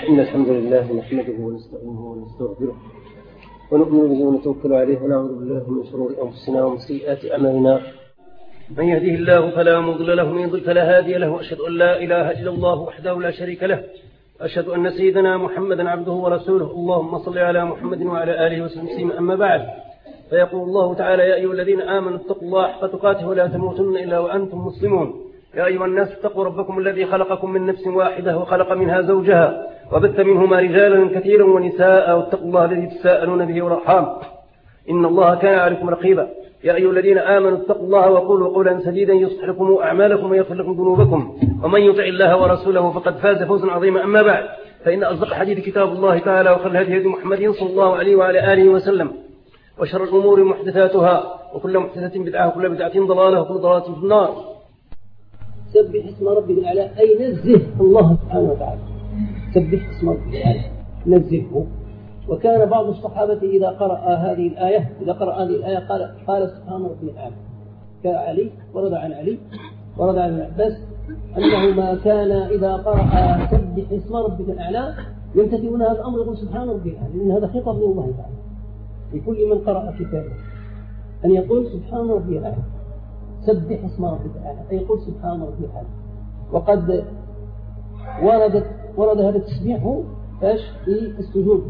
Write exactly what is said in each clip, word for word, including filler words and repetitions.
إن الحمد لله نحمده ونستعينه ونستغفره ونؤمن به ونتوكل عليه ونعوذ بالله من شرور أنفسنا ومن سيئات أعمالنا. من يهده الله فلا مضل له ومن يضلل فلا هادي له، وأشهد أن لا إله إلا الله وحده لا شريك له، أشهد أن سيدنا محمدا عبده ورسوله. اللهم صل على محمد وعلى آله وسلم. أما بعد، فيقول الله تعالى: يا أيها الذين آمنوا اتقوا الله حق تقاته ولا تموتن إلا وأنتم مسلمون. يا أيها الناس اتقوا ربكم الذي خلقكم من نفس واحدة وخلق منها زوجها وبث منهما رجالا كثيرا ونساء، واتقوا الله الذي تساءلون به والأرحام إن الله كان عليكم رقيبا. يا أيها الذين آمنوا اتقوا الله وقولوا قولا سديدا يصلح لكم أعمالكم ويغفر لكم ذنوبكم، ومن يطع الله ورسوله فقد فاز فوزا عظيما. أما بعد، فإن أصدق الحديث كتاب الله تعالى، وخير الهدي هدي محمد صلى الله عليه وعلى آله وسلم، وشر الأمور محدثاتها، وكل محدثة بدعة، وكل بدعة ضلالة، وكل ضلالة في النار. سبح اسم ربك الأعلى، أي نزه الله سبحانه وتعالى. سبح اسم ربك الأعلى، نزهه. وكان بعض الصحابة إذا قرأ هذه الآية إذا قرأ هذه الآية قال قال سبحان ربي الأعلى. كعلي ورد عن علي ورد عن العباس أنه ما كان إذا قرأ سبح اسم ربك الأعلى يمتثلون هذا الأمر يقول سبحان ربي الأعلى، لأن هذا خطاب من الله تعالى لكل من قرأ كتابه أن يقول سبحان ربي الأعلى، سبح اسم ربك الأعلى، أي يقول سبحان ربي الأعلى. وقد وردت ورد هذا التسبيح في السجود،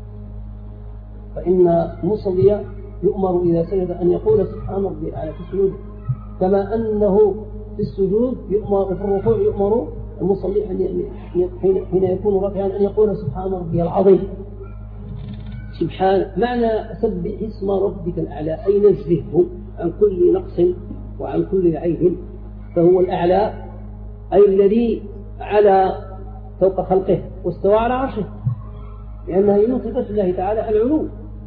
فإن المصلي يؤمر إذا سجد أن يقول سبحان ربي الأعلى في السجود، كما أنه في السجود يؤمر، في الركوع يؤمر المصلي حين يكون راكعا أن يقول سبحان ربي العظيم. سبحان معنى سبح اسم ربك الأعلى، أي نزهه عن كل نقص وعن كل عيب، فهو الأعلى أي الذي على فوق خلقه واستوى على عرشه، لأنها من صفات الله تعالى العلو.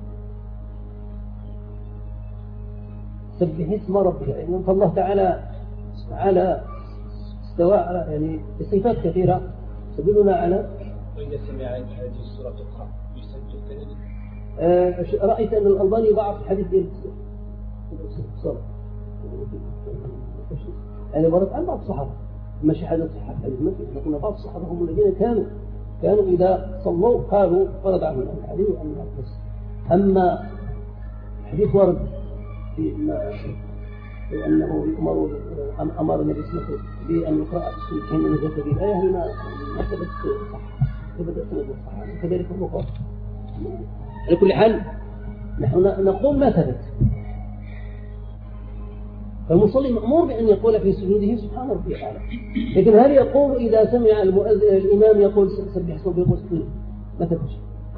سبح اسم ربك، يعني فالله تعالى على استوى على يعني بصفات كثيرة تدلنا على. وإذا سمع هذه السورة تقرأ يسجد كذلك. آه رأيت أن الألباني ضعف الحديث ديال الصلاة، يعني ورد عن بعض الصحابة ماشي حدث صحة الحديث، ما كنا بعض الصحابة هم الذين كانوا كانوا إذا صلوا قالوا ورد عنهم الحديث وعن الحديث. أما الحديث ورد في أنه يؤمر أمر النبي صلى الله عليه وسلم بأن يقرأ حين نزلت به الآية، هنا ما ثبت صح، ثبت سند الصحابة، كذلك البخاري. على كل حال نحن نقول ما ثبت، فالمصلي مأمور بأن يقول في سجوده سبحان ربي الأعلى، لكن هل يقول إذا سمع المؤذن الإمام يقول سبح اسم ربك وسجد؟ ما ثبتش.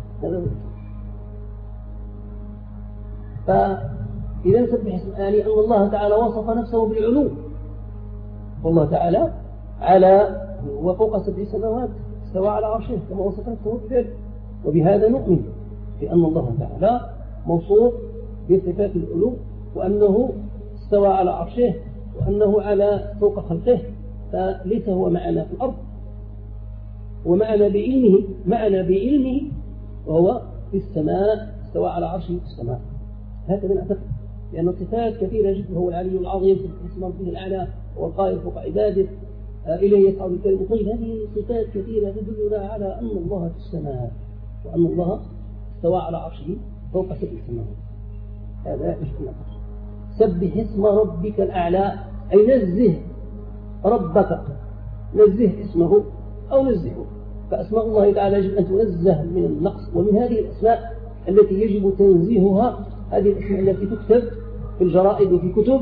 فإذا سبح اسم يعني أن الله تعالى وصف نفسه بالعلو، والله تعالى على وفوق سبع سماوات استوى على عرشه كما وصف نفسه بذلك، وبهذا نؤمن بأن الله تعالى موصوف بصفات العلو، وأنه استوى على عرشه، وأنه على فوق خلقه، فليس هو معنا في الأرض، ومعنا بعلمه معنا بعلمه وهو في السماء، استوى على عرشه في السماء. هكذا نعتقد، لأن صفات كثيرة جدا، هو العلي العظيم اسم ربه الأعلى، هو القائل فوق عباده، إليه يصعد الكلم الطيب. هذه صفات كثيرة تدلنا على أن الله في السماء، وأن الله استوى على عرشه فوق سبع سماوات. هذا يشكل نعتقد. سبح اسم ربك الأعلى، أي نزه ربك، نزه اسمه أو نزهه. فأسماء الله تعالى يجب أن تنزه من النقص، ومن هذه الأسماء التي يجب تنزيهها هذه الأسماء التي تكتب في الجرائد وفي الكتب،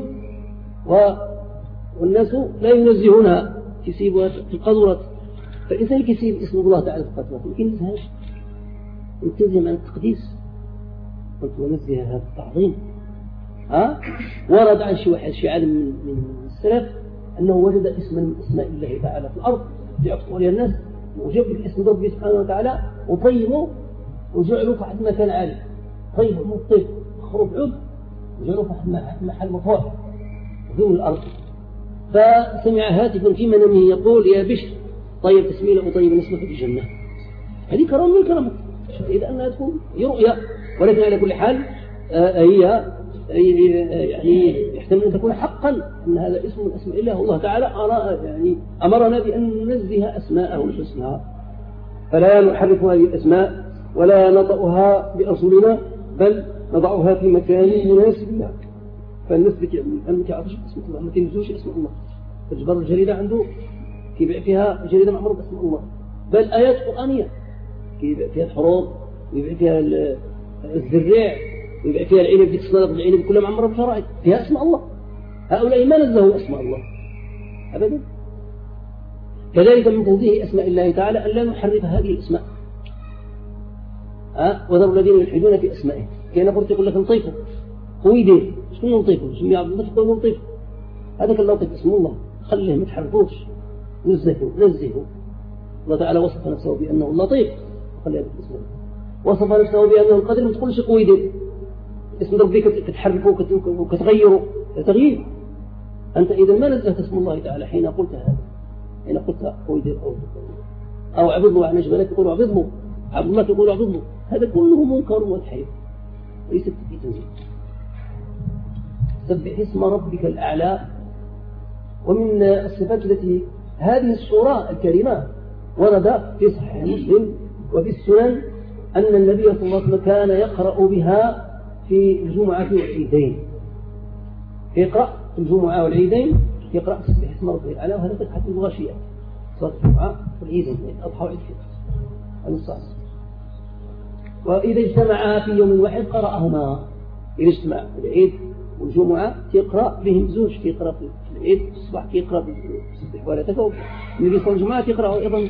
والناس لا ينزهونها، يسيبها في القذورة. فالإنسان يسيب اسم الله تعالى في القذورة، لكن ينزهش يلتزم عن التقديس، قلت ونزه هذا التعظيم. ها ورد عن شي واحد شي عالم من, من السلف أنه وجد اسما من اسماء الله تعالى في الأرض يعطوا عليها الناس، وجاب اسم ربه سبحانه وتعالى وطيبوا وجعلوا في واحد مكان عالي، طيبوا من الطيب خروج عود وجعلوا في محل مرفوع دون الأرض. فسمع هاتفا في منامه يقول: يا بشر طيب تسميله وطيب اسمك في الجنة. هذه كرامة من كرامة، إذا أنها تكون رؤيا، ولكن على كل حال هي يعني يحتمل أن تكون حقا أن هذا اسم من أسماء الله، والله تعالى يعني أمرنا بأن ننزه أسماءه الحسنى. فلا نحرف هذه الأسماء ولا نطأها بأصولنا، بل نضعها في مكان مناسب لها. فالناس ما تعرفش اسم الله، ما تنزوش اسم الله. تجبر الجريدة عنده كيبيع فيها جريدة معمرة باسم الله، بل آيات قرآنية كيبيع فيها الحروب، ويبيع فيها الزريع، ويبيع فيها العنب في تصنيف العنب كلها معمرة بشرائط فيها اسم الله. هؤلاء ما نزهوا اسم الله أبدا. كذلك من تنزيه أسماء الله تعالى أن لا نحرف هذه الأسماء. أه؟ وذروا الذين يلحدون في أسمائه. كان قلت يقول لك نطيفه خويدين شنو نطيفه؟ شنو يعبد الله تقول نطيفه؟ هذا كان لطيف اسم الله، خليه ما تحرفوش، نزهه نزهه. الله تعالى وصف نفسه بأنه لطيف، خليه هذا اسمه. وصف نفسه بأنه القدر، ما تقولش خويدين. اسم ربك تتحركه وتغيره تغيير. أنت إذا ما نزهت اسم الله تعالى حين قلت هذا، حين قلت خويدين أو أو عبد الله عن جبلك تقول عبد الله، عبد الله تقول عبد الله، هذا كله منكر وتحريف ليس في تنزيه. سبح اسم ربك الأعلى. ومن الصفات التي هذه السورة الكريمة ورد في صحيح مسلم وفي السنن أن النبي صلى الله عليه وسلم كان يقرأ بها في الجمعة والعيدين. يقرأ في الجمعة والعيدين يقرأ سبح اسم ربك الأعلى، وهذا فتحة الغاشية صلاة الجمعة والعيدين أضحى وعيد الفطر الصلاة. وإذا اجتمعا في يوم واحد قرأهما. إذا اجتمع العيد والجمعة يقرأ بهم زوج، يقرأ في العيد الصباح يقرأ بسبح ولا تكو، النبي صلى الله عليه وسلم يقرأ أيضا.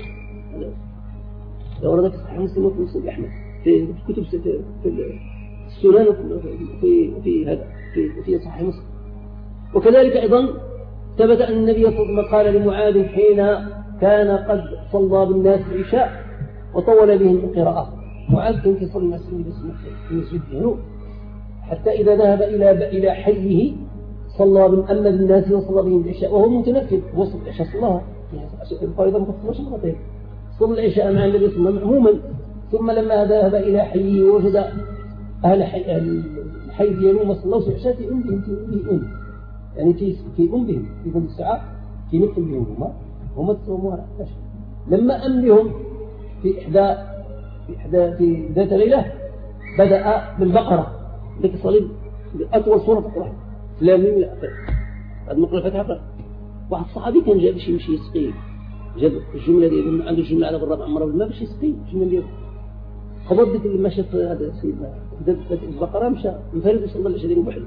ورد في صحيح مسلم وفي مسلم أحمد في كتب في السنن في في هذا في في صحيح مسلم. وكذلك أيضا ثبت أن النبي صلى الله عليه وسلم قال لمعاذ حين كان قد صلى بالناس العشاء وطول بهم القراءة. معاذ كان يصلي مع النبي في مسجد الجنوب حتى إذا ذهب إلى إلى حيه صلى بالأمة بالناس وصلى بهم العشاء وهو متنفذ وسط العشاء صلاها الفريضة مكفرة مرتين. صلى العشاء مع النبي صلى الله عليه وسلم عموما، ثم لما ذهب إلى حيه وجد أهل الحي ديالهم ما صلوش العشاء في أمهم في أم يعني في في أمهم في كل الساعة في مثل بهم هما هما تصوموا العشاء. لما أم بهم في إحدى في إحدى في ذات ليلة بدأ بالبقرة التي صليب أطول سورة تقرأ لا من الأخير بعد ما قرأ الفتحة. واحد الصحابي كان جاء باش يمشي يسقي، جاب الجملة ديال عنده الجملة على بالرابع مرة بالماء باش يسقي الجملة ديال خبط ديك اللي شاف هذا سيدنا بدأ البقرة مشى منفرد وصلى العشاء ديالو بوحده.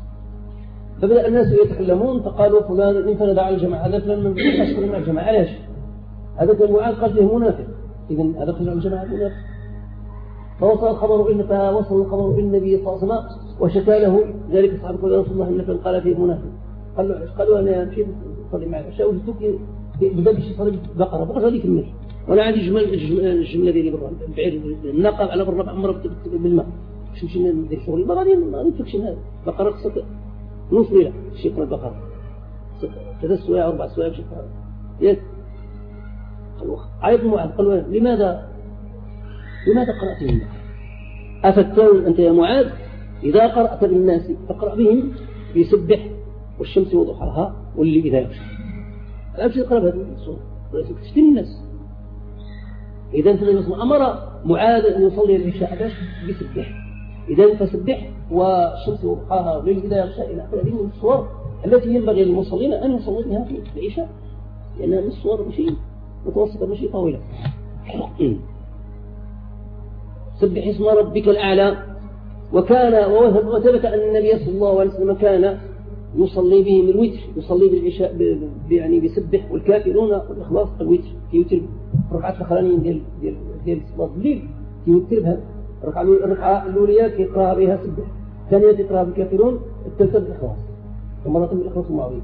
فبدأ الناس يتكلمون فقالوا فلان انفرد على الجماعة، هذا فلان من أشكر مع الجماعة. علاش؟ هذا كان معاذ قال له منافق، إذن هذا خرج عن الجماعة منافق. فوصل الخبر إن فوصل الخبر إلى النبي صلى الله عليه وسلم وشكى له ذلك الصحابة قال يا رسول الله إن فلان قال فيه منافق. قال له قالوا أنا مشيت أصلي مع العشاء وجدتك بدأ باش يصلي بقرة بقرة هذيك المال وأنا عندي جمل الجملة ديالي برا بعير الناقة على برا عمرها بالماء باش نمشي ندير شغلي ما غادي ما غاديش هذا بقرة خصك نص ليلة باش يقرا البقرة ثلاث سوايع أربع سوايع باش يقرا ياك. عيط معاذ قال له لماذا لماذا قرأت بهم؟ أفتان أنت يا معاذ إذا قرأت بالناس فقرأ بهم يسبح والشمس وضحاها والليل إذا يغشى. الآن في قرأ هذه الصورة تشتم الناس. إذا أمر معاذ أن يصلي العشاء باش يسبح، إذا فسبح والشمس وضحاها والليل إذا يغشى إلى آخره. هذه من الصور التي ينبغي للمصلين أن يصلوا بها في العشاء لأنها من الصور مشي متوسطة مشي طويلة. سبح اسم ربك الأعلى. وكان وثبت أن النبي صلى الله عليه وسلم كان يصلي بهم الوتر، يصلي بالعشاء يعني بسبح والكافرون والإخلاص الوتر يوتر الركعات الأخرانيين ديال ديال ديال صلاة الليل يوتر بها الركعة الركعة الأولى يقرأ بها سبح، الثانية يقرأ بالكافرون، الثالثة بالإخلاص، ومرة بالإخلاص المعوذ.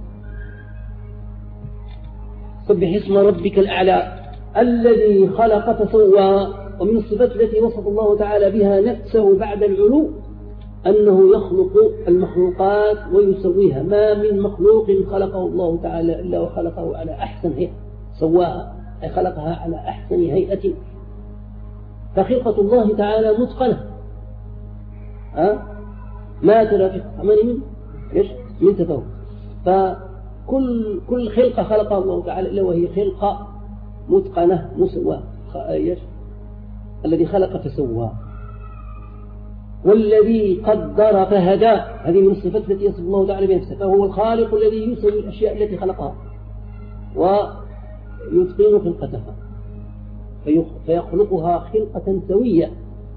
سبح اسم ربك الأعلى الذي خلق فسوى. ومن الصفات التي وصف الله تعالى بها نفسه بعد العلو أنه يخلق المخلوقات ويسويها. ما من مخلوق خلقه الله تعالى إلا وخلقه على أحسن هيئة، سواها أي خلقها على أحسن هيئة. فخلقة الله تعالى متقنة، أه؟ ما ترى في عمل من إيش من تفاوت. فكل كل خلقة خلقها الله تعالى إلا وهي خلقة متقنة مسوى. الذي خلق فسوى، والذي قدر فهدى. هذه من الصفات التي يصف الله تعالى بنفسه، فهو الخالق الذي يسوي الأشياء التي خلقها ويتقن خلقتها فيخلقها خلقة سوية.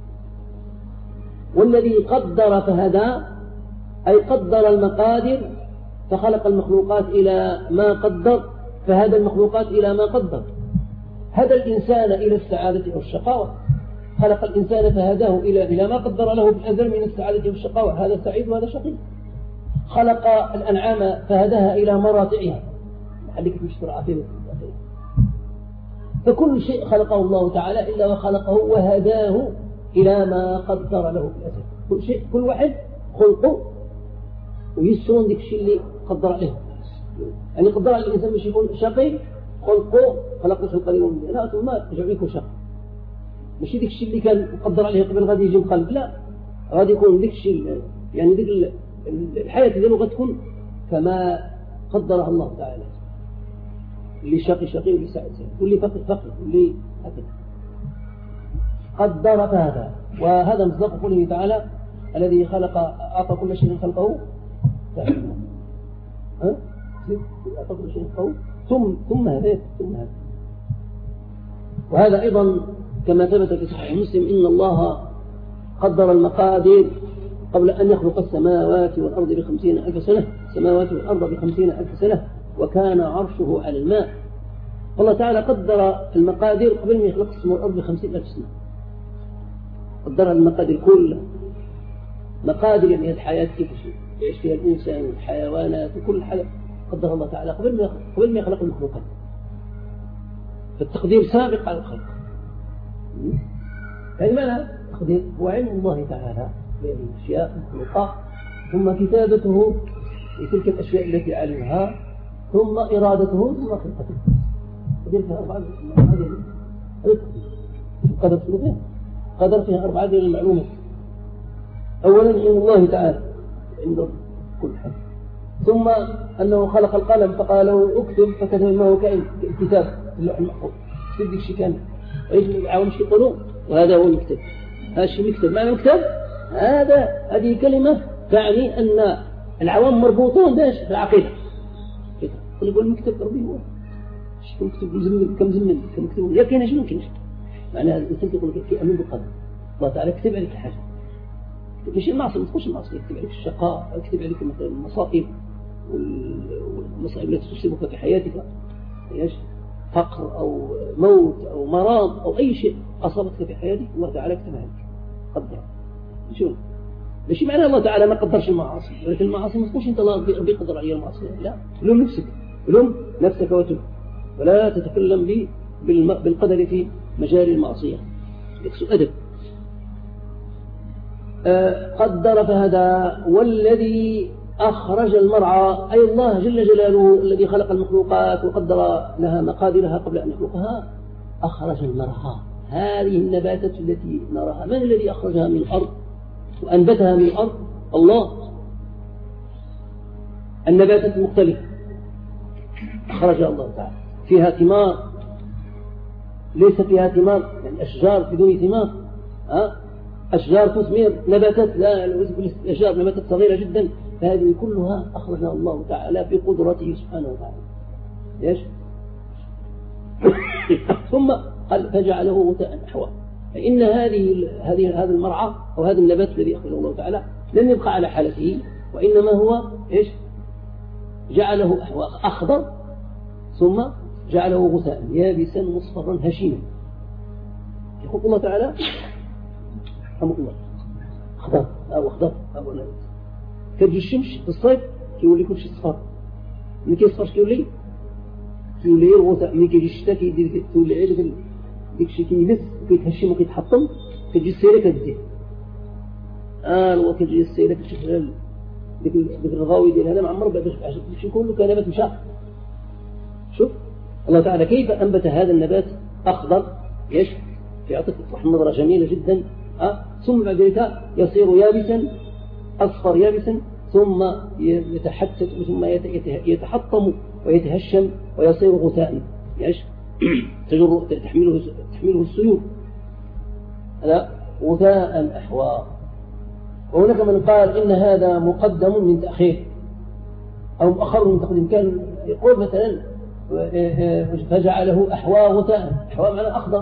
والذي قدر فهدى أي قدر المقادر فخلق المخلوقات إلى ما قدر، فهدى المخلوقات إلى ما قدر. هدى الإنسان إلى السعادة أو الشقاوة، خلق الإنسان فهداه إلى إلى ما قدر له بالأزل من السعادة والشقاوة، هذا سعيد وهذا شقي. خلق الأنعام فهداها إلى مراتعها، محلك مشترى عافية. فكل شيء خلقه الله تعالى إلا وخلقه وهداه إلى ما قدر له بالأزل. كل شيء، كل واحد خلقه ويسرون ذيك الشيء اللي قدر عليه. يعني قدر على الإنسان مش يكون شقي، خلقه خلق له القليل من لا ثم يجعل يكون شقي. ماشي ذيك الشيء اللي كان قدر عليه قبل غادي يجي القلب، لا، غادي يكون ذيك الشيء، يعني ذيك الحياة ديالو غتكون كما قدرها الله تعالى. اللي شقي شقي واللي سعيد سعيد واللي فقير فقير واللي هكذا. قدر فهذا، وهذا مصداق قوله تعالى الذي خلق أعطى كل شيء خلقه فعلا. ها؟ أعطى كل شيء خلقه ثم ثم هذا ثم هذا. وهذا أيضا كما ثبت في صحيح مسلم إن الله قدر المقادير قبل أن يخلق السماوات والأرض بخمسين ألف سنة، السماوات والأرض بخمسين ألف سنة، وكان عرشه على الماء. الله تعالى قدر المقادير قبل ما يخلق السماء والأرض بخمسين ألف سنة، قدر المقادير كلها، مقادير يعني الحياة كيف يعيش فيها الإنسان والحيوانات وكل حاجة قدر الله تعالى قبل ما قبل ما يخلق المخلوقات. فالتقدير سابق على الخلق. يعني معنى التقدير هو علم الله تعالى بهذه الأشياء المخلوقة، ثم كتابته لتلك الأشياء التي علمها، ثم إرادته، ثم خلقته. قدر فيها أربعة قدر فيها قدر فيها أربعة المعلومات. أولا علم الله تعالى عنده كل حاجة، ثم أنه خلق القلم فقال له اكتب فكتب ما هو كائن كتاب في اللوح المحفوظ، كتب ديك الشيء كامل. ويجب العوام شيء يقولون وهذا هو المكتب، هذا الشيء مكتب. معنى مكتب هذا هذه كلمة تعني أن العوام مربوطون باش بالعقيدة. يقول المكتب ربي هو شو مكتب مزمن كم زمن كم مكتب يا كاين شنو يمكن معناها الإنسان يقول لك في أمن بالقدر. الله تعالى كتب عليك الحاجة، ماشي المعصية، ما تقولش المعصية، يكتب عليك الشقاء، يكتب عليك مثلا المصائب والمصائب التي تصيبك في حياتك، ايش فقر أو موت أو مرض أو أي شيء أصابتك في حياتك، الله تعالى كتبها لك قدر. شو ماشي معنى الله تعالى ما قدرش المعاصي، ولكن المعاصي ما تقولش أنت الله ربي قدر عليها المعاصي، لا، لوم نفسك، لوم نفسك وتب، ولا تتكلم بالقدر في مجال المعصية، يكسو أدب. أه قدر فهدى. والذي أخرج المرعى أي الله جل جلاله الذي خلق المخلوقات وقدر لها مقادرها قبل أن يخلقها، أخرج المرعى، هذه النباتات التي نراها. من الذي أخرجها من الأرض وأنبتها من الأرض؟ الله. النباتات المختلفة أخرجها الله تعالى، فيها ثمار ليس فيها ثمار، يعني أشجار بدون ثمار، ها؟ أشجار تثمر، نباتات لا، الأشجار نباتات صغيرة جدا، فهذه كلها أخرجها الله تعالى بقدرته سبحانه وتعالى. ليش؟ ثم قال فجعله غثاء أحوى. فإن هذه هذه هذا المرعى أو هذا النبات الذي أخرجه الله تعالى لم يبقى على حالته، وإنما هو إيش؟ جعله أحوى أخضر، ثم جعله غثاء يابسا مصفرا هشيما. يقول الله تعالى رحمه الله أخضر أو أخضر أو نبات كتجي الشمس في الصيف كيولي كل شيء صفر، ملي كيصفر كيولي كيولي الغثاء، ملي كيجي الشتاء كيدير كيولي عيد ديك الشيء كيلف وكيتهشم وكيتحطم، كتجي السيرة كتزيد آه هو كتجي السيرة كتشوف ديك ديك الرغاوي ديال هذا معمر بعد شي كله كنبات مشى. شوف الله تعالى كيف أنبت هذا النبات أخضر، ايش يعطيك نظرة جميلة جدا. أه؟ ثم بعد ذلك يصير يابسا أصفر يابسا، ثم يتحتت، ثم يتحطم ويتهشم ويصير غثاء، ايش تجر تحمله تحمله السيول. هذا غثاء أحوى. وهناك من قال إن هذا مقدم من تأخير أو مؤخر من تقديم، كان يقول مثلا فجعله أحوى غثاء، أحوى معنى أخضر،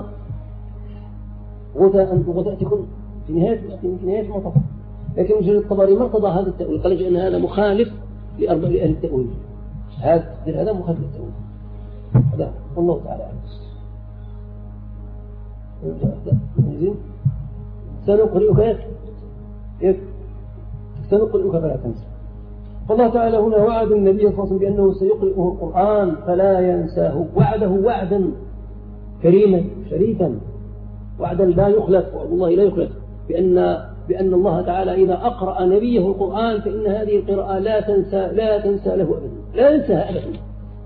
غثاء غثاء تكون في نهاية في نهاية المطر. لكن وجه الطبري ما ارتضى هذا التأويل، قال أن هذا مخالف لأربع لأهل التأويل، هذا هذا مخالف للتأويل. هذا والله تعالى أعلم. سنقرئك يك سنقرئك فلا تنسى. فالله تعالى هنا وعد النبي صلى الله عليه وسلم بأنه سيقرئه القرآن فلا ينساه، وعده وعدا كريما شريفا، وعدا لا يخلف، وعد الله لا يخلف، بأن بأن الله تعالى إذا أقرأ نبيه القرآن فإن هذه القراءة لا تنسى لا تنسى له أبدا، لا ينساها أبدا،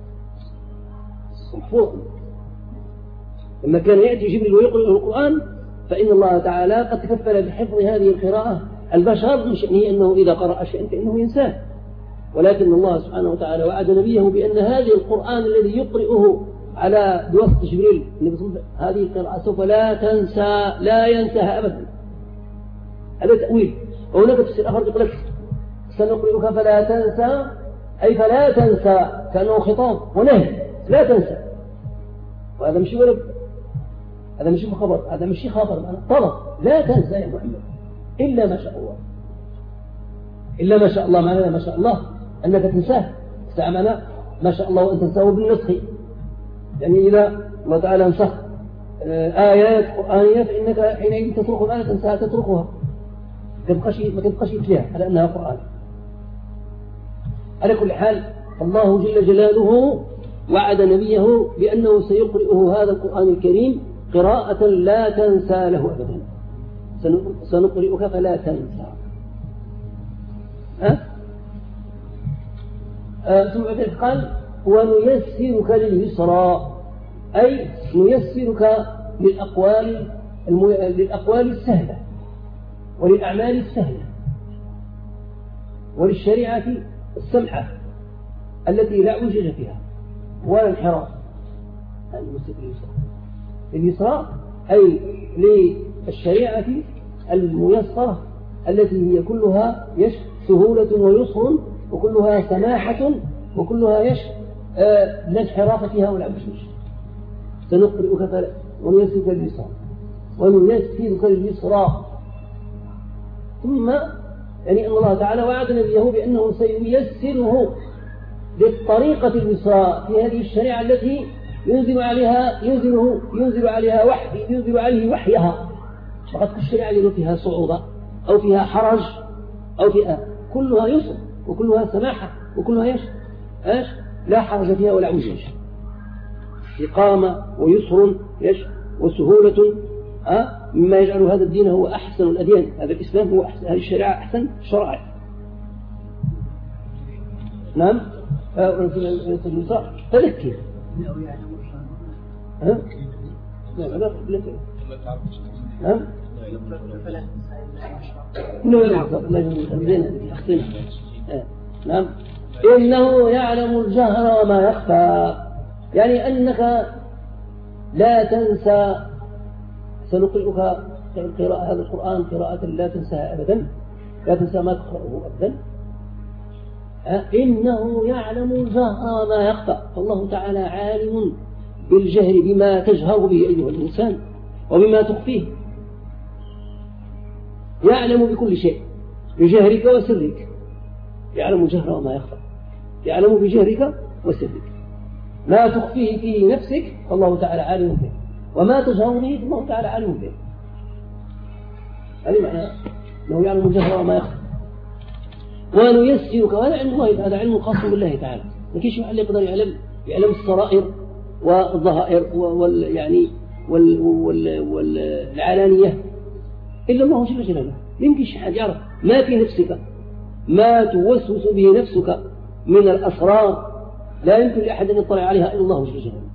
محفوظ. لما كان يأتي جبريل ويقرأ القرآن فإن الله تعالى قد تكفل بحفظ هذه القراءة. البشر من شأنه أنه إذا قرأ شيئا فإنه ينساه، ولكن الله سبحانه وتعالى وعد نبيه بأن هذه القرآن الذي يقرئه على بواسطة جبريل هذه القراءة سوف لا تنسى لا ينساها أبدا. هذا تأويل. وهناك تفسير آخر يقول لك سنقرئك فلا تنسى، أي فلا تنسى، كأنه خطاب ونهي، لا تنسى. وهذا مش ولد، هذا مش خبر، هذا مش خبر، أنا طلب لا تنسى يا محمد إلا ما شاء الله، إلا ما شاء الله. معناه ما شاء الله أنك تنساه، استعمل ما شاء الله وأن تنساه بالنسخ، يعني إذا الله تعالى انسخ آيات قرآنية فإنك حينئذ تترك الآية تنساها تتركها، ما تبقاش فيها على أنها قرآن. على كل حال الله جل جلاله وعد نبيه بأنه سيقرئه هذا القرآن الكريم قراءة لا تنسى له أبدا. سنقرئك فلا تنسى. أه؟ أه ثم قال ونيسرك لليسرى، أي نيسرك للأقوال المي... للأقوال السهلة وللأعمال السهلة وللشريعة السمحة التي لا عوجج فيها ولا انحراف. اليسرى أي للشريعة الميسرة التي هي كلها يش سهولة ويسر وكلها سماحة وكلها يش آه لا انحراف فيها ولا عوجج. سنقرئك فلا ونيسرك لليسرى ونيسرك لليسرى. ثم يعني أن الله تعالى وعد نبيه بأنه سييسره للطريقة اليسرى في هذه الشريعة التي ينزل عليها ينزل ينزل عليها وحي ينزل عليه وحيها. فقد الشريعة التي فيها صعوبة أو فيها حرج أو فيها كلها يسر وكلها سماحة وكلها يش ايش لا حرج فيها ولا عوجج، إقامة ويسر يش وسهولة، أه؟ مما يجعل هذا الدين هو أحسن الأديان. هذا الإسلام هو أحسن، هذه الشريعة أحسن الشرائع. نعم تذكر ها نعم نعم نعم إنه يعلم الجهر وما يخفى، يعني أنك لا تنسى. سنقرئك قراءة هذا القرآن قراءة لا تنساها أبدا، لا تنسى ما تقرأه أبدا. إنه يعلم الجهر وما يخفى، فالله تعالى عالم بالجهر بما تجهر به أيها الإنسان وبما تخفيه، يعلم بكل شيء بجهرك وسرك، يعلم الجهر وما يخفى، يعلم بجهرك وسرك، ما تخفيه في نفسك فالله تعالى عالم به، وما تجهر به فالله تعالى عالم به. هذا معنى أنه يعلم الجهر وما يخفى. ونيسرك، وهذا علم الله، هذا علم خاص بالله تعالى، ما كاينش واحد اللي يقدر يعلم يعلم السرائر والظهائر وال يعني وال وال والعلانية إلا الله جل جلاله. ما يمكنش حد يعرف ما في نفسك، ما توسوس به نفسك من الأسرار، لا يمكن لأحد أن يطلع عليها إلا الله جل جلاله.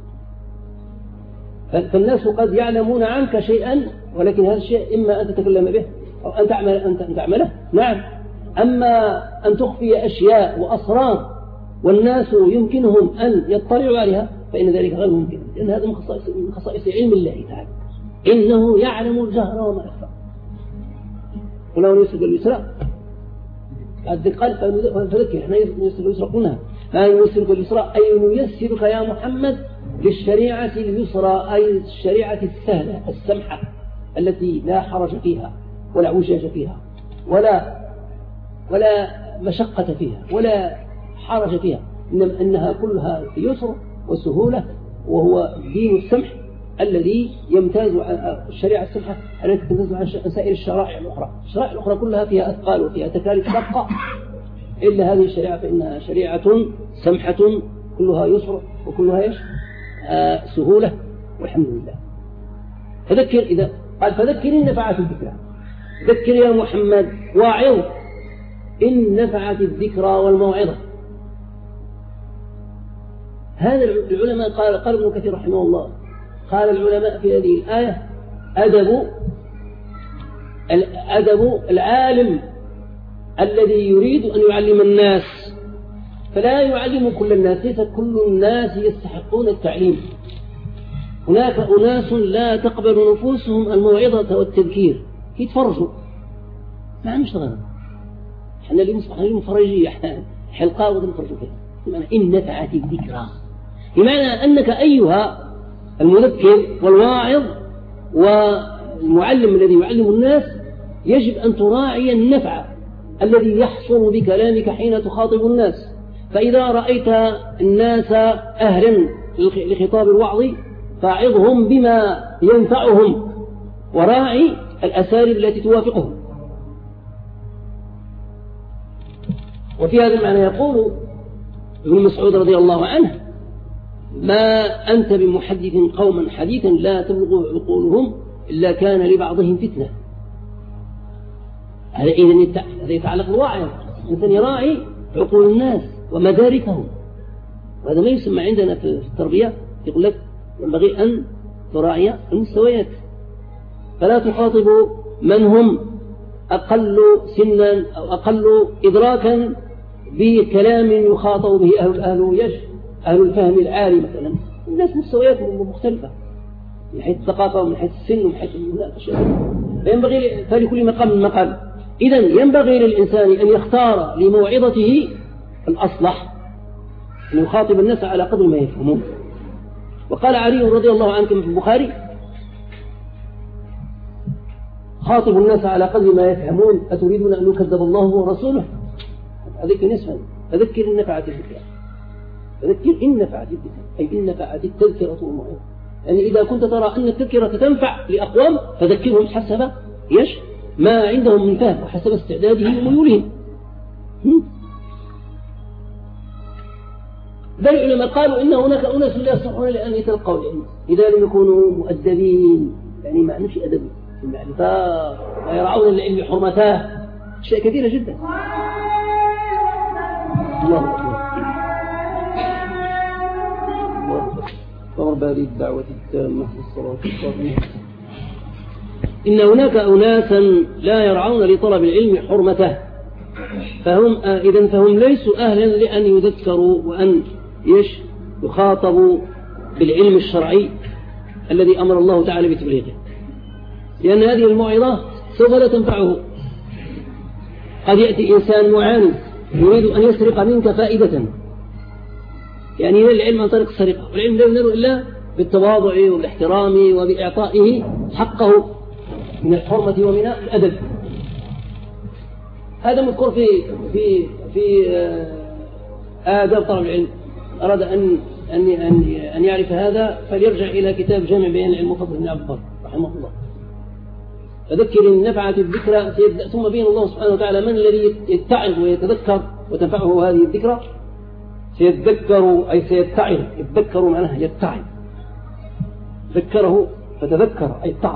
فالناس قد يعلمون عنك شيئا، ولكن هذا الشيء إما أن تتكلم به أو أن تعمل أن تعمله، نعم. أما أن تخفي أشياء وأسرار والناس يمكنهم أن يطلعوا عليها فإن ذلك غير ممكن، لأن هذا من خصائص من خصائص علم الله تعالى. إنه يعلم الجهر وما يخفى. ولو يسر باليسرى الدقال فذكر احنا نيسر اليسرى قلنا لا نيسرك اليسرى أي نيسرك يا محمد للشريعة اليسرى أي الشريعة السهلة السمحة التي لا حرج فيها ولا عوجاج فيها ولا ولا مشقة فيها ولا حرج فيها، إنما أنها كلها يسر وسهولة، وهو دين السمح الذي يمتاز عن الشريعة السمحة التي تمتاز عن سائر الشرائع الأخرى. الشرائع الأخرى كلها فيها أثقال وفيها تكاليف شاقة، إلا هذه الشريعة فإنها شريعة سمحة كلها يسر وكلها إيش؟ آه سهولة والحمد لله. فذكر إذا قال فذكر إن نفعت الذكرى، ذكر يا محمد واعظ إن نفعت الذكرى والموعظة. هذا العلماء قال قال ابن كثير رحمه الله قال العلماء في هذه الآية أدب الأدب العالم الذي يريد أن يعلم الناس فلا يعلم كل الناس، ليس كل الناس يستحقون التعليم. هناك أناس لا تقبل نفوسهم الموعظة والتذكير يتفرجوا ما عم يشتغل. احنا اللي مصبح اليوم فرجية حلقة ونفرجوا فيها. بمعنى إن نفعت الذكرى، بمعنى أنك أيها المذكر والواعظ والمعلم الذي يعلم الناس يجب أن تراعي النفع الذي يحصل بكلامك حين تخاطب الناس. فإذا رأيت الناس أهلا لخطاب الوعظ فاعظهم بما ينفعهم وراعي الأساليب التي توافقهم. وفي هذا المعنى يقول ابن مسعود رضي الله عنه ما أنت بمحدث قوما حديثا لا تبلغ عقولهم إلا كان لبعضهم فتنة. هذا إذن هذا يتعلق بالواعظ، الإنسان يراعي عقول الناس ومداركهم، وهذا ما يسمى عندنا في التربية يقول لك ينبغي أن تراعي المستويات، فلا تخاطب من هم أقل سنا أو أقل إدراكا بكلام يخاطب به أهل أهل يش أهل الفهم العالي مثلا. الناس مستويات مختلفة من حيث الثقافة ومن حيث السن ومن حيث الأشياء، فينبغي فلكل مقام مقال. إذن ينبغي للإنسان أن يختار لموعظته الأصلح، أن يخاطب الناس على قدر ما يفهمون. وقال علي رضي الله عنه كما في البخاري خاطب الناس على قدر ما يفهمون أتريدون أن يكذب الله ورسوله. أذكر نسفا فذكر إن نفعت الذكرى، فذكر إن نفعت الذكرى أي إن نفعت التذكرة والموعظة. يعني إذا كنت ترى أن التذكرة تنفع لأقوام فذكرهم حسب يش ما عندهم من فهم وحسب استعدادهم وميولهم. بل العلماء قالوا إن هناك أناس لا يصلحون لأن يتلقوا العلم إذا لم يكونوا مؤدبين، يعني ما عندهمش أدب في المعرفة ويرعون العلم حرمته، أشياء كثيرة جدا. الله أكبر. الله أكبر. فرب هذه الدعوة التامة والصلاة القائمة. إن هناك أناسا لا يرعون لطلب العلم حرمته، فهم إذن فهم ليسوا أهلا لأن يذكروا وأن يش يخاطبوا بالعلم الشرعي الذي أمر الله تعالى بتبليغه، لأن هذه الموعظة سوف لا تنفعه. قد يأتي إنسان معاند يريد أن يسرق منك فائدة، يعني ينال العلم عن طريق السرقة، والعلم لا ينال إلا بالتواضع والاحترام وبإعطائه حقه من الحرمة ومن الأدب. هذا مذكور في في في آداب طلب العلم. أراد أن أن أن أن يعرف هذا فليرجع إلى كتاب جامع بيان العلم وفضله بن عبد البر رحمه الله. فذكر إن نفعت الذكرى، ثم بين الله سبحانه وتعالى من الذي يتعظ ويتذكر وتنفعه هذه الذكرى. سيتذكر أي سيتعظ، يتذكر معناه يتعظ، ذكره فتذكر أي اتعظ.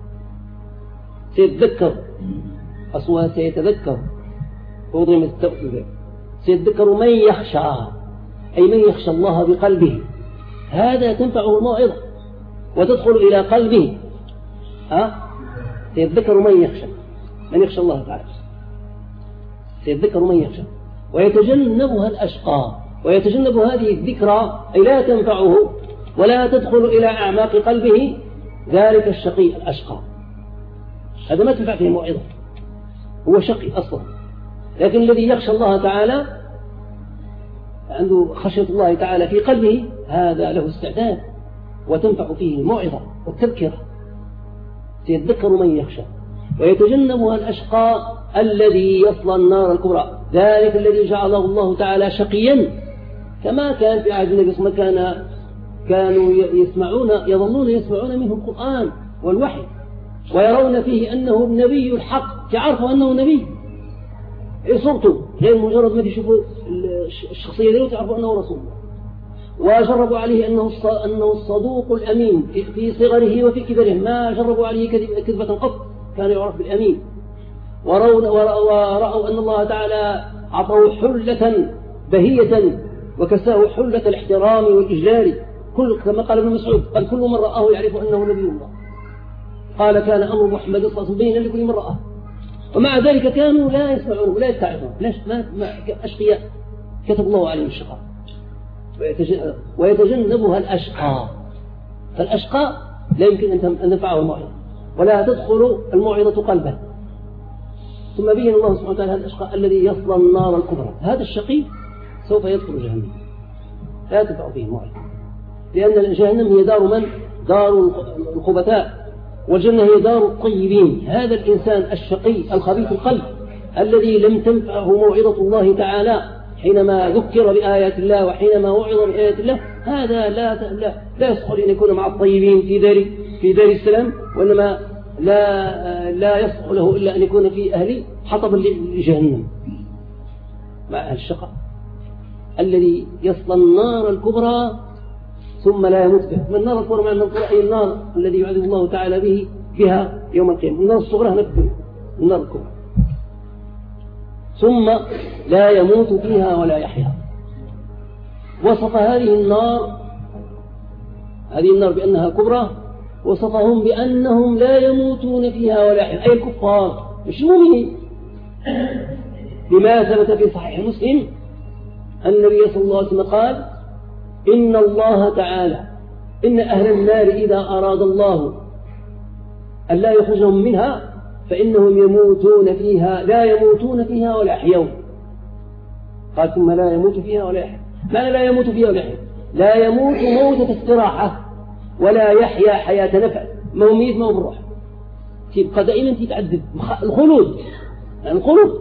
سيتذكر أصلها سيتذكر وضم التوحيد. سيتذكر من يخشى أي من يخشى الله بقلبه، هذا تنفعه الموعظة وتدخل إلى قلبه. ها سيتذكر من يخشى من يخشى الله تعالى، سيتذكر من يخشى ويتجنبها الأشقى، ويتجنب هذه الذكرى أي لا تنفعه ولا تدخل إلى أعماق قلبه ذلك الشقي الأشقى، هذا ما تنفع فيه موعظة، هو شقي أصلا. لكن الذي يخشى الله تعالى عنده خشية الله تعالى في قلبه، هذا له استعداد وتنفع فيه الموعظة والتذكرة، سيتذكر من يخشى. ويتجنبها الأشقى الذي يصلى النار الكبرى، ذلك الذي جعله الله تعالى شقيا، كما كان في عهد النبي صلى الله عليه وسلم، كانوا يسمعون يظلون يسمعون منه القرآن والوحي، ويرون فيه أنه النبي الحق، يعرفوا أنه نبي صورته، غير مجرد ما يشوفوا الشخصية له تعرفوا أنه رسول الله. وجربوا عليه أنه أنه الصدوق الأمين في صغره وفي كبره، ما جربوا عليه كذبة قط، كان يعرف بالأمين. ورأوا أن الله تعالى عطوا حلة بهية وكساه حلة الاحترام والإجلال، كل كما قال ابن مسعود، قال كل من رآه يعرف أنه نبي الله. قال كان أمر محمد صلى الله عليه وسلم بينا لكل من رآه، ومع ذلك كانوا لا يسمعون ولا يتعظون. ليش؟ ما أشقياء كتب الله عليهم الشقاء. ويتجنبها الأشقى، فالأشقى لا يمكن أن تنفعه الموعظة ولا تدخل الموعظة قلبه. ثم بين الله سبحانه وتعالى هذا الأشقى الذي يصلى النار الكبرى، هذا الشقي سوف يدخل جهنم، لا تنفع فيه الموعظة، لأن جهنم هي دار من؟ دار الخبثاء، والجنة هي دار الطيبين. هذا الإنسان الشقي الخبيث القلب الذي لم تنفعه موعظة الله تعالى حينما ذكر بآيات الله وحينما وعظ بآيات الله، هذا لا لا, لا يصح أن يكون مع الطيبين في دار في دار السلام، وإنما لا لا يصح له إلا أن يكون في أهل حطب لجهنم مع أهل الشقاء الذي يصلى النار الكبرى ثم لا يموت بها. من النار الكبرى معنى الكبرى أي النار الذي يعذب الله تعالى به بها يوم القيامة. النار الصغرى نكبر النار الكبرى، ثم لا يموت فيها ولا يحيا. وصف هذه النار هذه النار بأنها كبرى، وصفهم بأنهم لا يموتون فيها ولا يحيا، أي الكفار مش مؤمنين. لما ثبت في صحيح مسلم النبي صلى الله عليه وسلم قال: إن الله تعالى إن أهل النار إذا أراد الله أن لا يخرجهم منها فإنهم يموتون فيها لا يموتون فيها ولا يحيون. قال ثم لا يموت فيها ولا يحيا، معنى لا يموت فيها ولا يحيا، لا يموت موتة استراحة ولا يحيا حياة نفع، ما هو ميت ما هو بالروح، تبقى دائما تتعذب الخلود، يعني الخلود.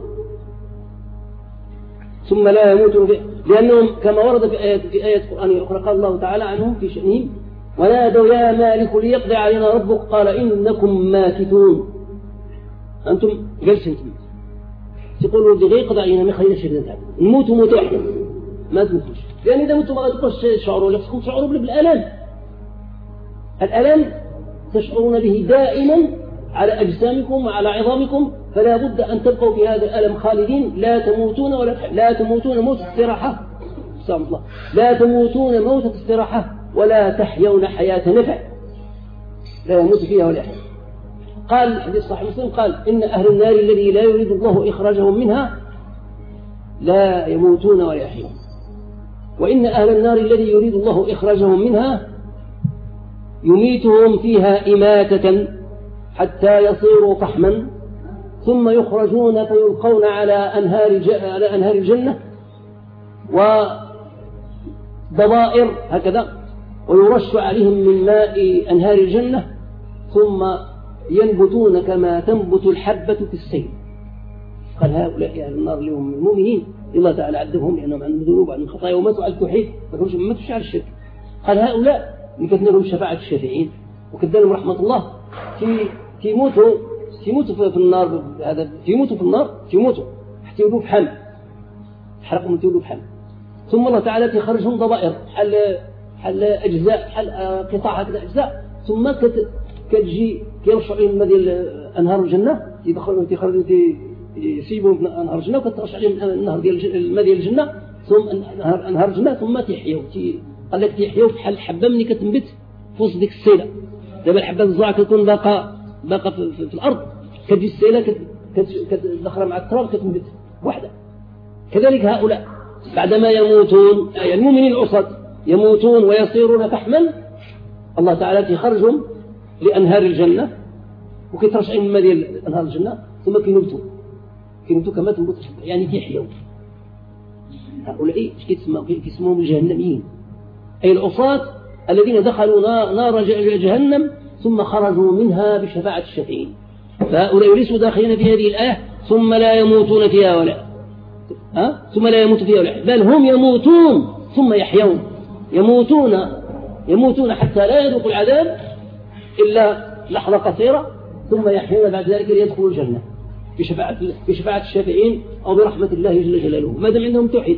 ثم لا يموتون فيها، لأنهم كما ورد في آيات في آيات قرآنية أخرى قال الله تعالى عنهم في شأنهم: ونادوا يا مالك ليقضي علينا ربك قال إنكم ماكثون. أنتم جلسوا تقولوا بدي يقضي علينا ما خلينا شيء نتعب نموت موت واحدة ما تموتوش، لأن إذا متوا ما تقولش تشعروا لكم تشعروا بالألم. الألم تشعرون به دائما على أجسامكم وعلى عظامكم، فلا بد أن تبقوا في هذا الألم خالدين، لا تموتون ولا لا تموتون موت استراحة، سبحان الله، لا تموتون موت استراحة ولا تحيون حياة نفع، لا يموت فيها ولا يحيا. قال حديث صحيح مسلم قال: إن أهل النار الذي لا يريد الله إخراجهم منها لا يموتون ولا يحيون، وإن أهل النار الذي يريد الله إخراجهم منها يميتهم فيها إماتة حتى يصيروا طحما ثم يخرجون فيلقون على أنهار على أنهار الجنة وضبائر هكذا، ويرش عليهم من ماء أنهار الجنة ثم ينبتون كما تنبت الحبة في السيل. قال هؤلاء أهل النار اليوم المؤمنين الله تعالى عذبهم لأنهم عندهم ذنوب وعندهم خطايا وماتوا على التوحيد ما ماتوش على الشرك. قال هؤلاء يكتنا لهم شفاعة الشافعين وكتنا لهم رحمة الله تيموتوا تيموتوا في النار، هذا تيموتوا في النار تيموتوا حتى يولوا بحل حرقوا من تولوا بحل، ثم الله تعالى تخرجهم ضبائر حل حل أجزاء حل قطع هكذا أجزاء، ثم كت كتجي كيرشوا عليهم الماء ديال أنهار الجنة يدخلوا تيخرجوا يسيبوا من أنهار الجنة وكترش عليهم النهر ديال الماء ديال الجنة ثم أنهار أنهار الجنة ثم تيحيوا تي قال لك تيحيوا بحال الحبة ملي كتنبت في وسط ديك السيلة. دابا الحبة الزرعة كتكون باقة باقة في, في, في الأرض، كتجي السيلة كتدخل مع التراب كتنبت وحدة. كذلك هؤلاء بعدما يموتون يعني المؤمنين العصاة يموتون ويصيرون فحما، الله تعالى يخرجهم لأنهار الجنة وكيترش عين الماء ديال أنهار الجنة ثم كينبتوا كينبتوا كما تنبت يعني كيحيوا. هؤلاء اش كيتسموا كيسموهم الجهنميين، أي العصاة الذين دخلوا نار جهنم ثم خرجوا منها بشفاعة الشافعين. فهؤلاء ليسوا داخلين في هذه الآية ثم لا يموتون فيها ولا ها ثم لا يموت فيها ولا، بل هم يموتون ثم يحيون، يموتون يموتون حتى لا يذوقوا العذاب إلا لحظة قصيرة ثم يحيون بعد ذلك ليدخلوا الجنة بشفاعة بشفاعة الشافعين أو برحمة الله جل جلاله ما دام عندهم توحيد.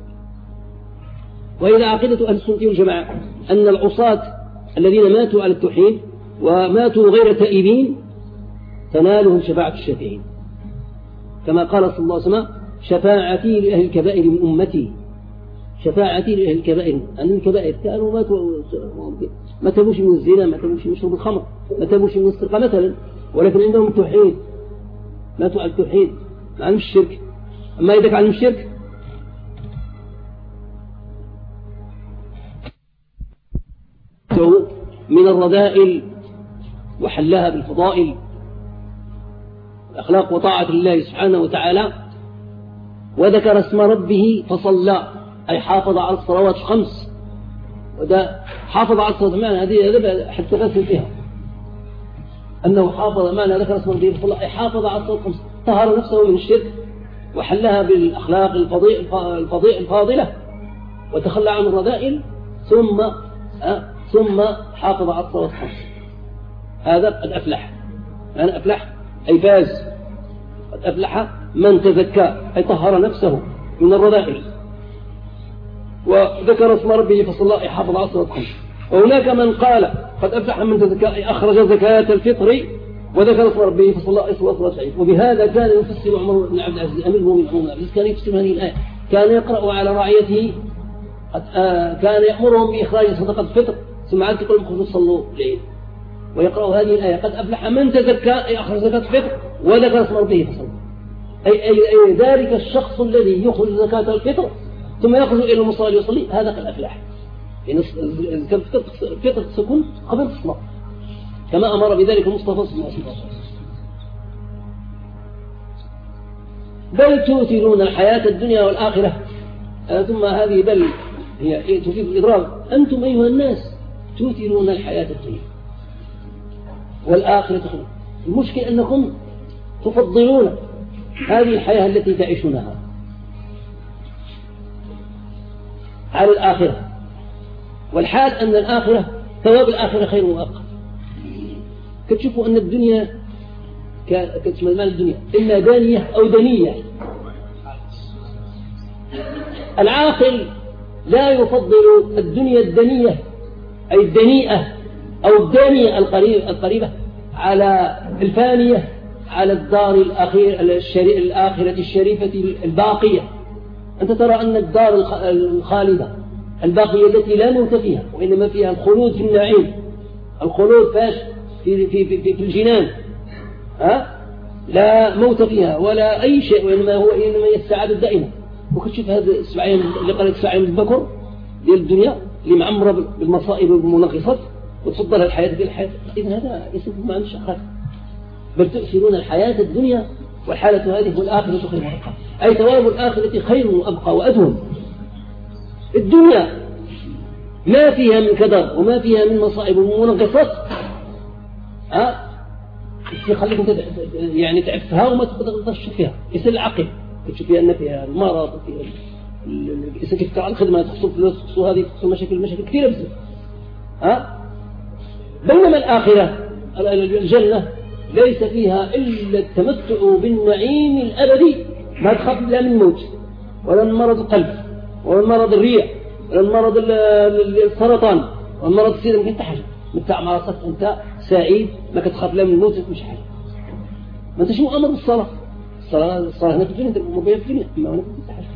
وإذا عقيدة أهل السنة والجماعة أن العصاة الذين ماتوا على التوحيد وماتوا غير تائبين تنالهم شفاعة الشافعين، كما قال صلى الله عليه وسلم شفاعتي لأهل الكبائر من أمتي، شفاعتي لأهل الكبائر. أن الكبائر كانوا ماتوا ما تبوش من الزنا، ما تبوش من شرب الخمر، ما تبوش من السرقة مثلا، ولكن عندهم التوحيد ماتوا على التوحيد ما علم الشرك. أما إذا علم الشرك من الرذائل وحلها بالفضائل الأخلاق وطاعة الله سبحانه وتعالى، وذكر اسم ربه فصلى أي حافظ على الصلوات الخمس. وده حافظ على الصلوات معنى هذه حتى غسل فيها أنه حافظ معنى ذكر اسم ربه فصلى أي حافظ على الصلوات الخمس، طهر نفسه من الشرك وحلها بالأخلاق الفضيئة الفاضلة وتخلى عن الرذائل ثم أه ثم حافظ على الصلوات الخمس. هذا قد أفلح، يعني أفلح أي فاز. قد أفلح من تزكى أي طهر نفسه من الرذائل. وذكر اسم ربه فصلى أي حافظ على الصلوات الخمس. وهناك من قال قد أفلح من تزكى أي أخرج زكاة الفطر وذكر اسم ربه فصلى أي صلاة صلاة العيد. وبهذا كان يفسر عمر بن عبد العزيز أمير المؤمنين عمر بن عبد العزيز كان يفسر هذه الآية، كان يقرأ على رعيته كان يأمرهم بإخراج صدقة الفطر ثم عاد يقول لهم صلوا العيد ويقرأ هذه الآية قد أفلح من تزكى أي أخرج زكاة الفطر وذكر اسم ربه فصلى. أي, أي, أي ذلك الشخص الذي يخرج زكاة الفطر ثم يخرج إلى المصلي ويصلي هذا قد أفلح. يعني الفطر تكون قبل الصلاة كما أمر بذلك المصطفى صلى الله عليه وسلم. بل تؤثرون الحياة الدنيا والآخرة. ثم هذه بل هي تفيد الإضرار. أنتم أيها الناس تؤثرون الحياة الدنيا والآخرة. المشكل أنكم تفضلون هذه الحياة التي تعيشونها على الآخرة، والحال أن الآخرة ثواب الآخرة خير وأبقى. كتشوفوا أن الدنيا كتشمل مال الدنيا إما دانية أو دنية. العاقل لا يفضل الدنيا الدنية أي الدنيئة أو الدانية القريبة على الفانية على الدار الأخير الآخرة الشريفة الباقية. أنت ترى أن الدار الخالدة الباقية التي لا موت فيها وإنما فيها الخلود في النعيم، الخلود فاش في, في, في, في الجنان، ها؟ لا موت فيها ولا أي شيء وإنما هو إنما هي السعادة الدائمة. وكتشوف هذا السبعين اللي قالت سبعين البكر ديال الدنيا اللي معمرة بالمصائب والمنغصات وتفضل الحياة ديال الحياة. إذن هذا يسمى ما عندش أخر. بل تؤثرون الحياة الدنيا والحالة هذه والآخرة خير وأبقى، أي ثواب الآخرة خير وأبقى وأدوم. الدنيا ما فيها من كدر وما فيها من مصائب ومنغصات ها يخليكم يعني تعفها وما تقدرش فيها. يصير العقل تشوف فيها أن فيها المرض وفيها الإنسان كيف على الخدمة تخصو فلوس تخصو هذه تخصو مشاكل مشاكل كثيرة بزاف ها. بينما الآخرة الجنة ليس فيها إلا التمتع بالنعيم الأبدي، ما تخاف لا من الموت ولا من مرض القلب ولا من مرض الريع ولا من مرض السرطان ولا مرض السيرة. ما كنت حاجة متاع مع راسك أنت سعيد ما كتخاف لا من الموت مش حاجة. ما أنت شو أمر بالصلاة؟ الصلاة الصلاة هنا في الدنيا مبين في الدنيا ما هنا في حاجة.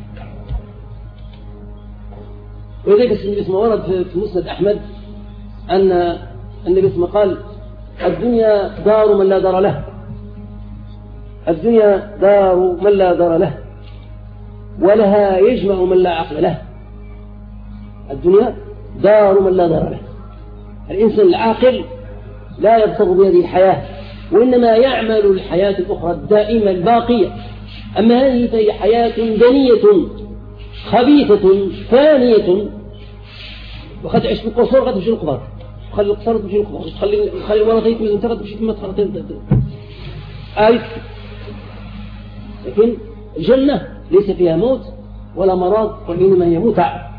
ولذلك اسمه ورد في مسند أحمد أن النبي اسمه قال الدنيا دار من لا دار له، الدنيا دار من لا دار له ولها يجمع من لا عقل له. الدنيا دار من لا دار له. الإنسان العاقل لا يبتغ بهذه الحياة، وإنما يعمل الحياة الأخرى الدائمة الباقية. أما هذه فهي حياة دنية خبيثة فانية، وقد تعيش في القصور قد تمشي القبر، تخلي القصور تمشي القبر، تخلي تخلي المرضية من ترى تمشي ثم تخلطين آية. لكن الجنة ليس فيها موت ولا مرض، وإنما هي متعة.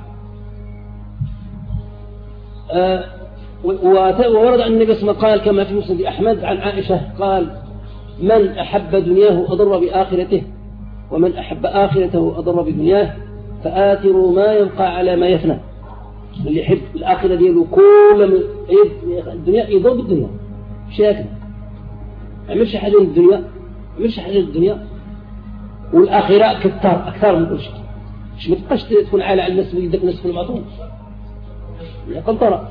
آه وورد عن النبي صلى الله عليه وسلم قال كما في مسند أحمد عن عائشة قال: من أحب دنياه أضر بآخرته، ومن أحب آخرته أضر بدنياه، فآثروا ما يبقى على ما يفنى. اللي يحب الآخرة دياله كل الدنيا يضر بالدنيا شاكل، عملش حاجة للدنيا، عملش حاجة للدنيا، والآخرة كتار أكثر من كل شيء. مش متبقاش تكون عالة على الناس ويدك الناس في المعطون يقل ترى.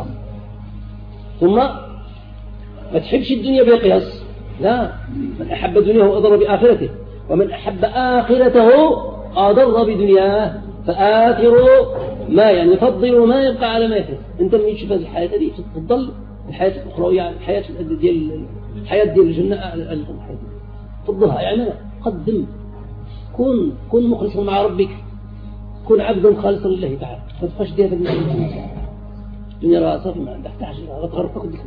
ثم ما تحبش الدنيا بقياس، لا، من أحب دنياه أضر بآخرته، ومن أحب آخرته أضر بدنياه، فآثروا ما يعني فضلوا ما يبقى على ما يفعل. أنت من تشوف هذه الحياة هذه تفضل الحياة الأخرى، يعني الحياة ديال الحياة ديال الجنة الحياة فضلها، يعني قدم، كن كن مخلصا مع ربك، كن عبدا خالصا لله تعالى، ما تبقاش ديها في الدنيا راه صافي ما عندك تحتاج لها غتغرقك وديك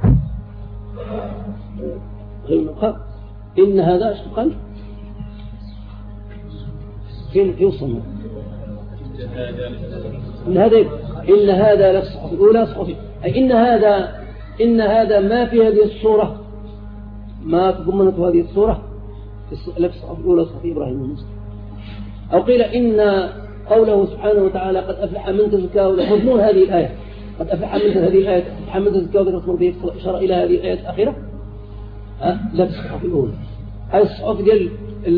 غير نبقى. إن هذا ايش قال؟ فين يوصل؟ إن هذا إن هذا للصحف الأولى صحف، أي إن هذا إن هذا ما في هذه الصورة، ما تضمنته هذه الصورة لك الصحف الأولى صحف إبراهيم وموسى. أو قيل إن قوله سبحانه وتعالى قد أفلح من تزكى، مضمون هذه الآية قد أفلح من هذه الآية أفلح من تزكى وذكر اسم ربه إشارة إلى هذه الآية الأخيرة. أه؟ لا في الصحف الأولى، هذه الصحف ديال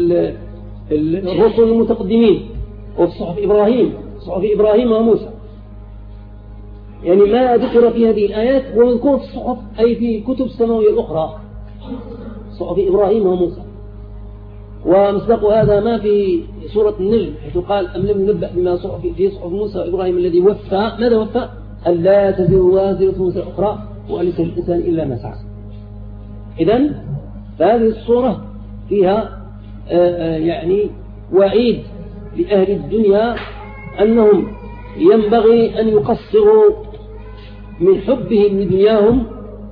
الرسل المتقدمين، وفي صحف إبراهيم صحف إبراهيم وموسى، يعني ما ذكر في هذه الآيات ومذكور في الصحف أي في كتب السماوية الأخرى، صحف إبراهيم وموسى. ومصدق هذا ما في سورة النجم حيث قال: أم لم ننبأ بما صحف في صحف موسى وإبراهيم الذي وفى. ماذا وفى؟ ألا تزر وازرة وزر أخرى وليس للإنسان إلا ما سعى. إذن فهذه الصورة فيها آآ آآ يعني وعيد لأهل الدنيا أنهم ينبغي أن يقصروا من حبهم لدنياهم،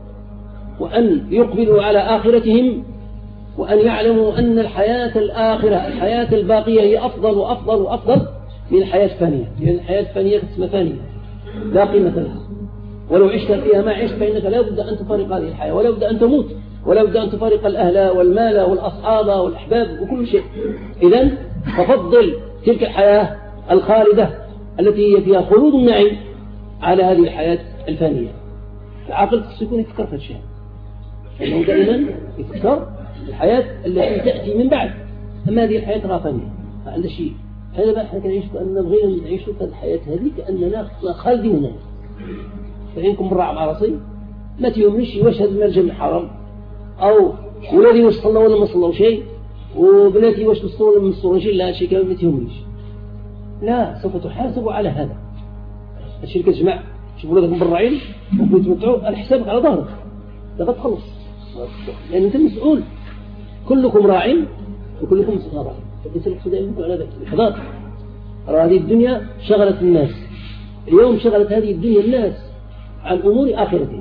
وأن يقبلوا على آخرتهم، وأن يعلموا أن الحياة الآخرة الحياة الباقية هي أفضل وأفضل وأفضل من الحياة الفانية، لأن الحياة الفانية اسمها فانية لا قيمة لها، ولو عشت فيها ما عشت فإنك لا بد أن تفارق هذه الحياة، ولا بد أن تموت، ولا بد أن تفارق الأهل والمال والأصحاب والأحباب وكل شيء. إذن ففضل تلك الحياة الخالدة التي هي فيها خلود النعيم على هذه الحياة الفانية. العاقل يكون يفكر في الشيء، لأنه دائما يفكر الحياة التي تأتي من بعد. أما هذه الحياة راه فانية ما عندها شيء. هذا بقى احنا كنعيش كأننا بغينا نعيش في الحياة هذه كأننا خالدين هنا. فإنكم برا مع راسي ما تيهمنيش واش هذا المال جا من حرام، أو ولادي واش صلوا ولا ما صلوا شيء، وبناتي واش وصلوا ولا ما وصلوا شيء، لا شيء كامل ما تيهمنيش. لا، سوف تحاسب على هذا. الشيء اللي كتجمع شوف ولادك مبرعين وبغيتوا يتمتعوا على حسابك على ظهرك، لا غتخلص، لأن أنت مسؤول. كلكم راع وكلكم مسؤول راع. فليس المقصود أن يكون على ذلك الحضار. هذه الدنيا شغلت الناس اليوم، شغلت هذه الدنيا الناس عن أمور آخرتهم.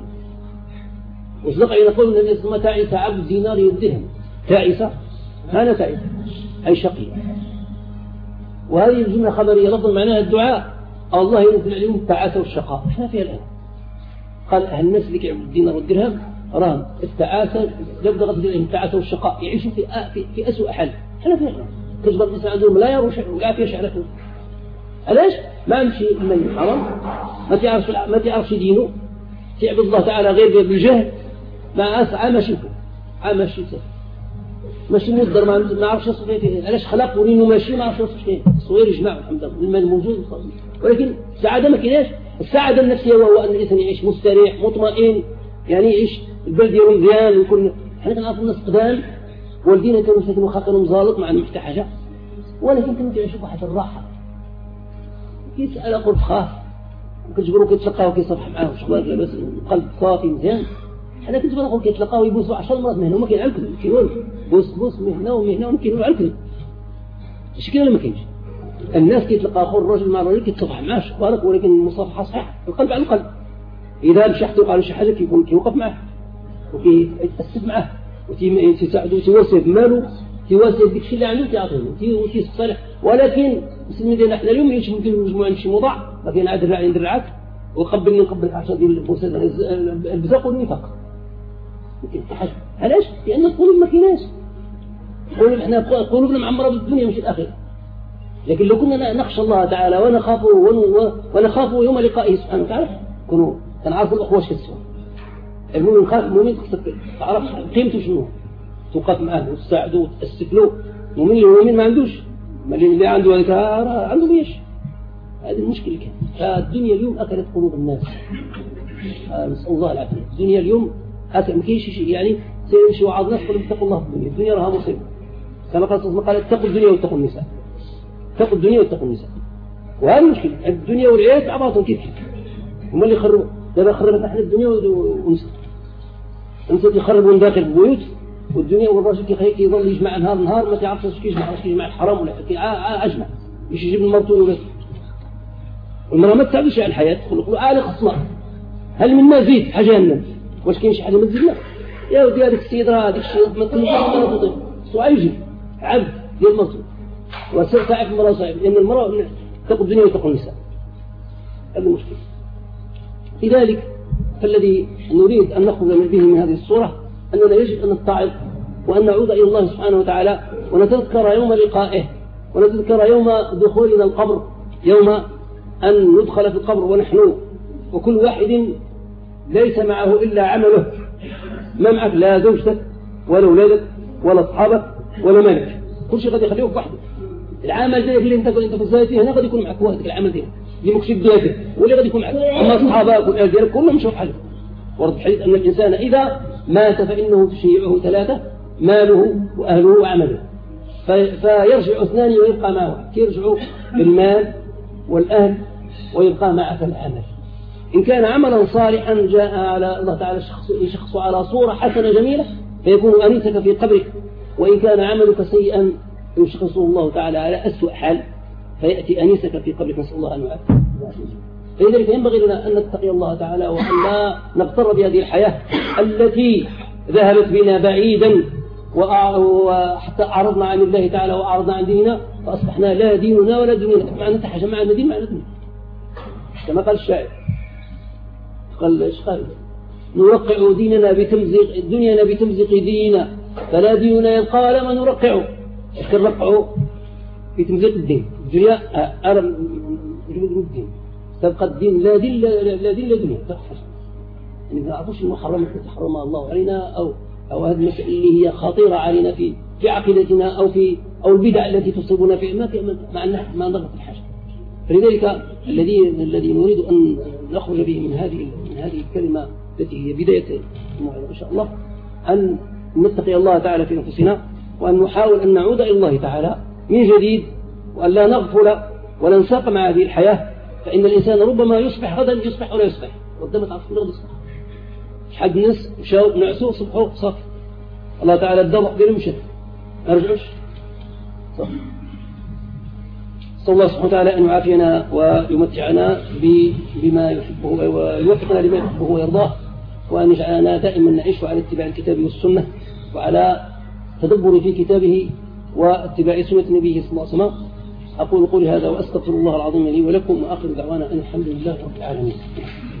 وصدق أن يقول النبي صلى الله عليه وسلم: تعيس عبد الدينار والدرهم. تعيس هذا تعيس أي شقي. وهذه الجملة خبرية لفظ معناها الدعاء، الله ينزل عليهم التعاسة والشقاء. احنا فيها الآن قال أهل الناس اللي يعبدوا الدينار والدرهم راهم التعاسة، يبدأ غتزيد عليهم التعاسة والشقاء، يعيشوا في في, في أسوأ حال. احنا فيها الآن كتجبر الإنسان عندهم لا يروح والعافية شعلته. علاش؟ ما عندش المال حرام، ما تعرفش ما تعرفش دينه، تعبد الله تعالى غير بالجهل، ما أسعى ما شوفه عام ماشي سهل ماشي مدر ما ما عرفش يصفي فيه. علاش خلق ورينه ماشي ما عرفش يصفي فيه. الصغير يجمع الحمد لله المال موجود، ولكن السعادة ما كايناش. السعادة النفسية وهو أن الإنسان يعيش مستريح مطمئن، يعني يعيش البلد ديالو مزيان ويكون. حنا كنعرفوا الناس قدام والدينا كانوا ساكنوا خاقرهم زالط مع محتاج حاجة، ولكن كانوا كيعيشوا بواحد الراحة. كيسأل قرب خاف وكتجبروا كيتلقاو كيصافح معاه وشغال لاباس، القلب صافي مزيان. أنا كنت بنقول كيتلقاو يبوسوا عشر مرات مهنة وما كاين على الكذب كيقول بوس بوس مهنة ومهنة وما كاينوا على الكذب اش كاين ولا ما كاينش الناس كيتلقى اخو الرجل مع الرجل كيتصافح معاه شبارك ولكن المصافحة صحيحة القلب على القلب إذا مشى حتى وقع له شي حاجة كيكون كيوقف معاه وكيتأسف معاه وتساعده وتواسيه بماله تواسيه بديك الشيء اللي عنده تعطيه وتيصالح ولكن المسلمين ديالنا حنا اليوم يمكن نجمعوا شي موضع ما كاين عاد الراعي ندير العك وقبلني نقبل عشرة ديال البوسات البزاق والنفاق حاجة علاش؟ لأن القلوب ما كايناش قلوب احنا قلوبنا معمرة بالدنيا مش الآخرة لكن لو كنا نخشى الله تعالى ونخاف ونخاف يوم لقائه سبحانه وتعالى كونوا كنعرفوا الأخوة اش كتسوى المؤمن خاف المؤمن تعرف قيمته شنو توقف معاه وتساعده وتأسف له المؤمن اللي هو مؤمن ما عندوش اللي عنده هذيك عنده بيش هذه المشكلة كان فالدنيا اليوم أكلت قلوب الناس نسأل الله العافية الدنيا اليوم أكل ما كاينش شيء يعني سيمشي وعظ الناس يقول اتقوا الله في الدنيا الدنيا راها مصيبة كما قال صلى الله عليه وسلم قال اتقوا الدنيا واتقوا النساء اتقوا الدنيا واتقوا النساء وهذه المشكلة الدنيا والعيال مع بعضهم كيف كيف هم اللي خربوا دابا خربت احنا الدنيا والنساء النساء يخربوا من داخل البيوت والدنيا والراجل كيظل يجمع نهار نهار ما تعرفش اش كيجمع اش كيجمع الحرام ولا اجمع باش يجيب المرتو ولا المرأة ما تعرفش على الحياة تخلق له عالق خصمة هل من ما زيد حاجة جهنم واش كاين شي حاجة ما تزيدنا يا ودي هذيك السيد راه هذيك الشيء ما تنظر سؤال عبد ديال المرتو وساعة المرأة صعب لأن المرأة تقو الدنيا وتقو النساء هذا المشكلة لذلك فالذي نريد أن نخرج به من هذه الصورة أننا يجب أن نتعظ وأن نعود إلى الله سبحانه وتعالى ونتذكر يوم لقائه ونتذكر يوم دخولنا القبر يوم أن ندخل في القبر ونحن وكل واحد ليس معه إلا عمله ما معك لا زوجتك ولا أولادك ولا أصحابك ولا مالك كل شيء قد يخليوك وحده العمل ديالك اللي انت كنت في هنا قد يكون معك وحدك العمل ديالك اللي مكشف ديالك واللي قد يكون معك اما اصحابك والآل ديالك كلهم مشوا بحالهم ورد الحديث أن الإنسان إذا مات فإنه تشيعه ثلاثة ماله وأهله وعمله فيرجع اثنان ويبقى معه واحد يرجع بالمال والأهل ويبقى معك العمل إن كان عملا صالحا جاء على الله تعالى يشخص على صورة حسنة جميلة فيكون أنيسك في قبرك وإن كان عملك سيئا يشخصه الله تعالى على أسوأ حال فيأتي أنيسك في قبرك نسأل الله أن يعافيك فلذلك ينبغي لنا أن نتقي الله تعالى وأن لا نغتر بهذه الحياة التي ذهبت بنا بعيدا وحتى أعرضنا عن الله تعالى وأعرضنا عن ديننا فأصبحنا لا ديننا ولا دنينا معنى حاجة معنى دين معنى دين كما قال الشاعر قال إيش قال نرقع ديننا بتمزيق دنيانا بتمزيق ديننا فلا ديننا يبقى ولا ما نرقعه ايش نرقعه بتمزيق الدين الدنيا أرى الدين تبقى الدين لا دين لا دين لا دنيا يعني ما نعرفوش المحرمات التي حرمها الله علينا أو أو هذه المسائل اللي هي خطيرة علينا في في عقيدتنا أو في أو البدع التي تصيبنا في ما مع ما نضغط الحاجة فلذلك الذي الذي نريد أن نخرج به من هذه من هذه الكلمة التي هي بداية الموعظة إن شاء الله أن نتقي الله تعالى في أنفسنا وأن نحاول أن نعود إلى الله تعالى من جديد وأن لا نغفل ولا نساق مع هذه الحياة فإن الإنسان ربما يصبح غدا يصبح ولا يصبح قدام تعرف غدا يصبح حق الناس مشاو نعسوا صبحوا صافي الله تعالى الدرع ديالهم مشى ما رجعوش صح صلى الله سبحانه وتعالى أن يعافينا ويمتعنا بما يحبه ويوفقنا لما يحبه ويرضاه وأن يجعلنا دائما نعيش على اتباع الكتاب والسنة وعلى تدبر في كتابه واتباع سنة نبيه صلى الله عليه وسلم أقول قولي هذا وأستغفر الله العظيم لي ولكم وآخر دعوانا أن الحمد لله رب العالمين.